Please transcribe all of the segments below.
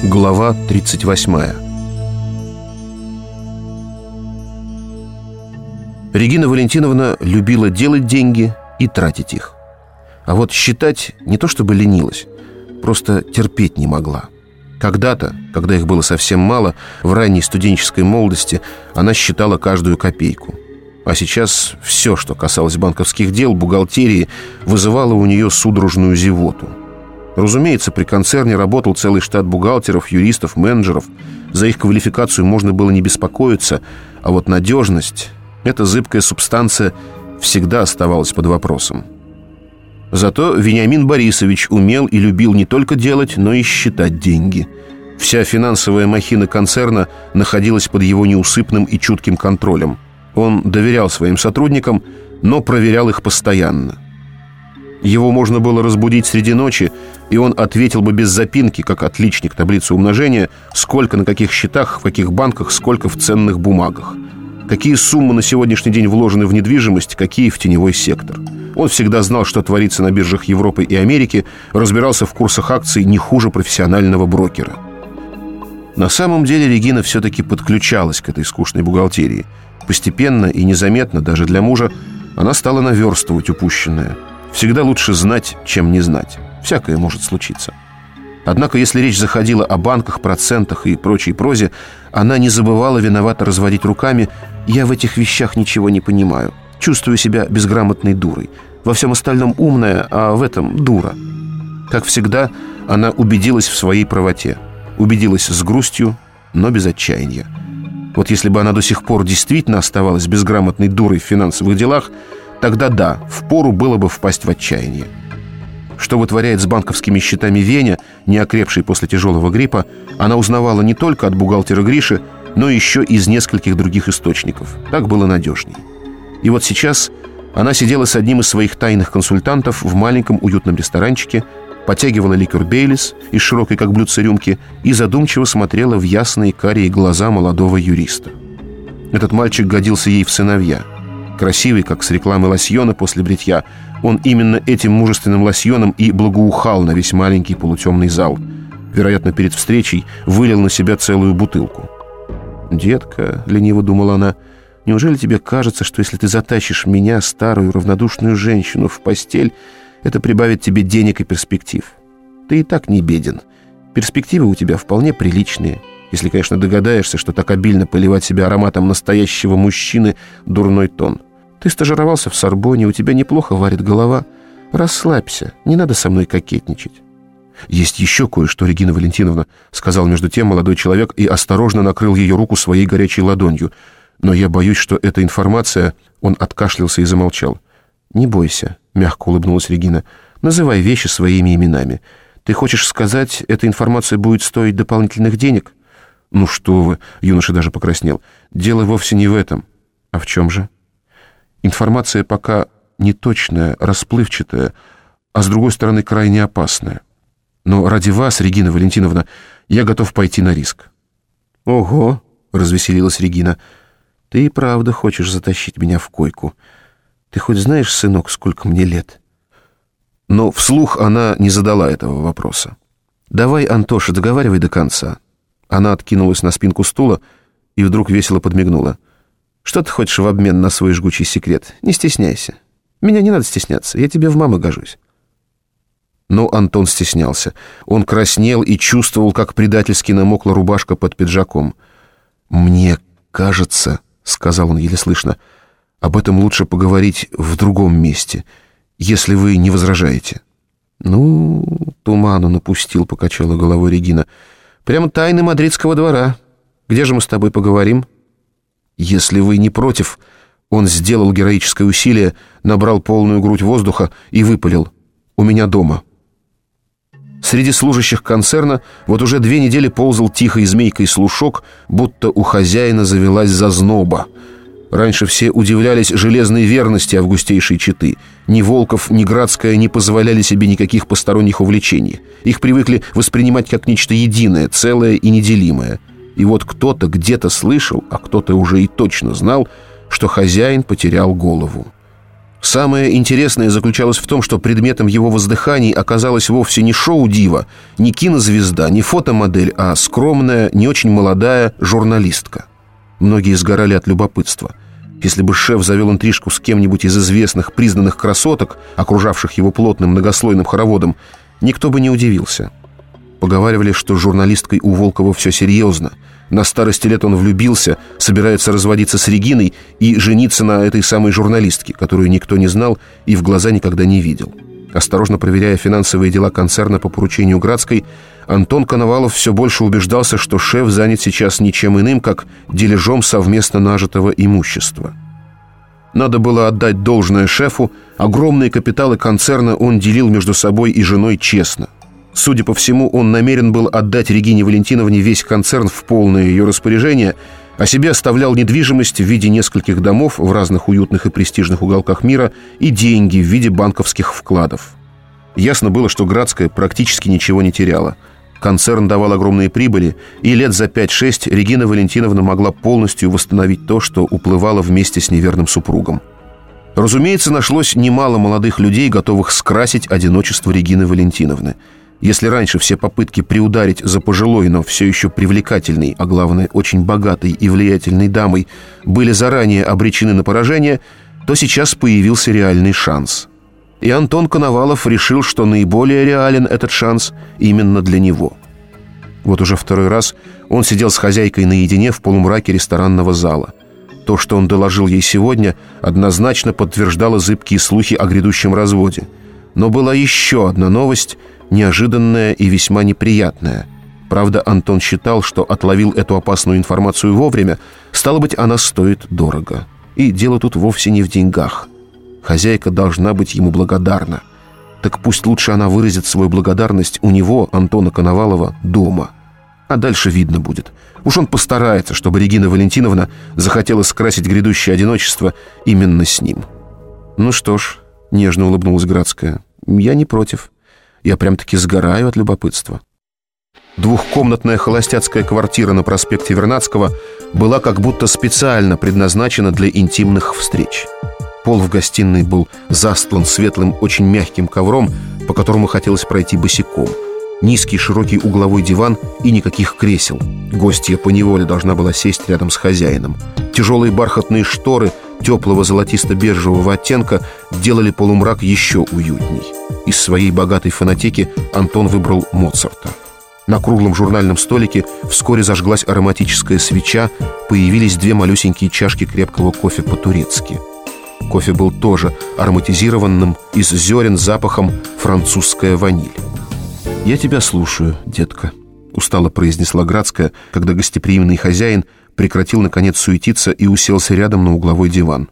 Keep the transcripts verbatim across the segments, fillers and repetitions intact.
Глава тридцать восьмая. Регина Валентиновна любила делать деньги и тратить их. А вот считать не то чтобы ленилась, просто терпеть не могла. Когда-то, когда их было совсем мало, в ранней студенческой молодости она считала каждую копейку. А сейчас все, что касалось банковских дел, бухгалтерии, вызывало у нее судорожную зевоту. Разумеется, при концерне работал целый штат бухгалтеров, юристов, менеджеров. За их квалификацию можно было не беспокоиться, а вот надежность, эта зыбкая субстанция, всегда оставалась под вопросом. Зато Вениамин Борисович умел и любил не только делать, но и считать деньги. Вся финансовая махина концерна находилась под его неусыпным и чутким контролем. Он доверял своим сотрудникам, но проверял их постоянно. Его можно было разбудить среди ночи, и он ответил бы без запинки, как отличник таблицы умножения, сколько на каких счетах, в каких банках, сколько в ценных бумагах. Какие суммы на сегодняшний день вложены в недвижимость, какие в теневой сектор. Он всегда знал, что творится на биржах Европы и Америки, разбирался в курсах акций не хуже профессионального брокера. На самом деле Регина все-таки подключалась к этой скучной бухгалтерии. Постепенно и незаметно, даже для мужа, она стала наверстывать упущенное. Всегда лучше знать, чем не знать. Всякое может случиться. Однако, если речь заходила о банках, процентах и прочей прозе, она не забывала виновато разводить руками: «Я в этих вещах ничего не понимаю. Чувствую себя безграмотной дурой. Во всем остальном умная, а в этом дура». Как всегда, она убедилась в своей правоте. Убедилась с грустью, но без отчаяния. Вот если бы она до сих пор действительно оставалась безграмотной дурой в финансовых делах, тогда да, впору было бы впасть в отчаяние. Что вытворяет с банковскими счетами Веня, не окрепший после тяжелого гриппа, она узнавала не только от бухгалтера Гриши, но еще из нескольких других источников. Так было надежней. И вот сейчас она сидела с одним из своих тайных консультантов в маленьком уютном ресторанчике, потягивала ликер Бейлис из широкой, как блюдце, рюмки и задумчиво смотрела в ясные карие глаза молодого юриста. Этот мальчик годился ей в сыновья. Красивый, как с рекламы лосьона после бритья, он именно этим мужественным лосьоном и благоухал на весь маленький полутемный зал. Вероятно, перед встречей вылил на себя целую бутылку. «Детка», — лениво думала она, — «неужели тебе кажется, что если ты затащишь меня, старую равнодушную женщину, в постель, это прибавит тебе денег и перспектив? Ты и так не беден. Перспективы у тебя вполне приличные, если, конечно, догадаешься, что так обильно поливать себя ароматом настоящего мужчины — дурной тон. Ты стажировался в Сорбонне, у тебя неплохо варит голова. Расслабься, не надо со мной кокетничать». «Есть еще кое-что, Регина Валентиновна», — сказал между тем молодой человек и осторожно накрыл ее руку своей горячей ладонью. «Но я боюсь, что эта информация...» Он откашлялся и замолчал. «Не бойся», — мягко улыбнулась Регина. «Называй вещи своими именами. Ты хочешь сказать, эта информация будет стоить дополнительных денег?» «Ну что вы», — юноша даже покраснел. «Дело вовсе не в этом». «А в чем же?» «Информация пока неточная, расплывчатая, а с другой стороны крайне опасная. Но ради вас, Регина Валентиновна, я готов пойти на риск». «Ого», — развеселилась Регина, — «ты и правда хочешь затащить меня в койку. Ты хоть знаешь, сынок, сколько мне лет?» Но вслух она не задала этого вопроса. «Давай, Антоша, договаривай до конца». Она откинулась на спинку стула и вдруг весело подмигнула. «Что ты хочешь в обмен на свой жгучий секрет? Не стесняйся. Меня не надо стесняться, я тебе в мамы гожусь». Но Антон стеснялся. Он краснел и чувствовал, как предательски намокла рубашка под пиджаком. «Мне кажется, — сказал он еле слышно, — об этом лучше поговорить в другом месте, если вы не возражаете». «Ну, туману напустил, — покачала головой Регина. — Прямо тайны мадридского двора. Где же мы с тобой поговорим?» «Если вы не против...» Он сделал героическое усилие, набрал полную грудь воздуха и выпалил: «У меня дома». Среди служащих концерна вот уже две недели ползал тихой змейкой слушок, будто у хозяина завелась зазноба. Раньше все удивлялись железной верности августейшей четы. Ни Волков, ни Градская не позволяли себе никаких посторонних увлечений. Их привыкли воспринимать как нечто единое, целое и неделимое. И вот кто-то где-то слышал, а кто-то уже и точно знал, что хозяин потерял голову. Самое интересное заключалось в том, что предметом его воздыханий оказалась вовсе не шоу-дива, не кинозвезда, не фотомодель, а скромная, не очень молодая журналистка. Многие сгорали от любопытства. Если бы шеф завел интрижку с кем-нибудь из известных признанных красоток, окружавших его плотным многослойным хороводом, никто бы не удивился. Поговаривали, что с журналисткой у Волкова все серьезно. На старости лет он влюбился, собирается разводиться с Региной и жениться на этой самой журналистке, которую никто не знал и в глаза никогда не видел. Осторожно проверяя финансовые дела концерна по поручению Градской, Антон Коновалов все больше убеждался, что шеф занят сейчас ничем иным, как дележом совместно нажитого имущества. Надо было отдать должное шефу, огромные капиталы концерна он делил между собой и женой честно. Судя по всему, он намерен был отдать Регине Валентиновне весь концерн в полное ее распоряжение, а себе оставлял недвижимость в виде нескольких домов в разных уютных и престижных уголках мира и деньги в виде банковских вкладов. Ясно было, что Градская практически ничего не теряла. Концерн давал огромные прибыли, и лет за пять-шесть Регина Валентиновна могла полностью восстановить то, что уплывало вместе с неверным супругом. Разумеется, нашлось немало молодых людей, готовых скрасить одиночество Регины Валентиновны. Если раньше все попытки приударить за пожилой, но все еще привлекательной, а главное, очень богатой и влиятельной дамой были заранее обречены на поражение, то сейчас появился реальный шанс. И Антон Коновалов решил, что наиболее реален этот шанс именно для него. Вот уже второй раз он сидел с хозяйкой наедине в полумраке ресторанного зала. То, что он доложил ей сегодня, однозначно подтверждало зыбкие слухи о грядущем разводе. Но была еще одна новость, неожиданная и весьма неприятная. Правда, Антон считал, что отловил эту опасную информацию вовремя, стало быть, она стоит дорого. И дело тут вовсе не в деньгах. Хозяйка должна быть ему благодарна. Так пусть лучше она выразит свою благодарность у него, Антона Коновалова, дома. А дальше видно будет. Уж он постарается, чтобы Регина Валентиновна захотела скрасить грядущее одиночество именно с ним. «Ну что ж», — нежно улыбнулась Градская, — «я не против. Я прям-таки сгораю от любопытства». Двухкомнатная холостяцкая квартира на проспекте Вернадского была как будто специально предназначена для интимных встреч. Пол в гостиной был застлан светлым, очень мягким ковром, по которому хотелось пройти босиком. Низкий широкий угловой диван и никаких кресел. Гостья поневоле должна была сесть рядом с хозяином. Тяжелые бархатные шторы теплого золотисто-бежевого оттенка делали полумрак еще уютней. Из своей богатой фонотеки Антон выбрал Моцарта. На круглом журнальном столике вскоре зажглась ароматическая свеча, появились две малюсенькие чашки крепкого кофе по-турецки. Кофе был тоже ароматизированным, из зерен с запахом французская ваниль. «Я тебя слушаю, детка», — устало произнесла Градская, когда гостеприимный хозяин прекратил, наконец, суетиться и уселся рядом на угловой диван.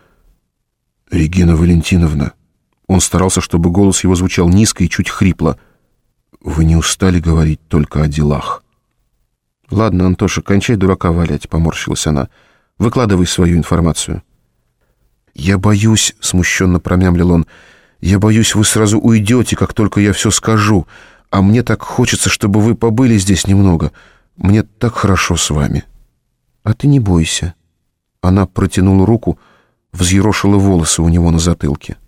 «Регина Валентиновна», он старался, чтобы голос его звучал низко и чуть хрипло, «вы не устали говорить только о делах?» «Ладно, Антоша, кончай дурака валять», — поморщилась она. «Выкладывай свою информацию». «Я боюсь», — смущенно промямлил он, «я боюсь, вы сразу уйдете, как только я все скажу, а мне так хочется, чтобы вы побыли здесь немного. Мне так хорошо с вами». «А ты не бойся». Она протянула руку, взъерошила волосы у него на затылке.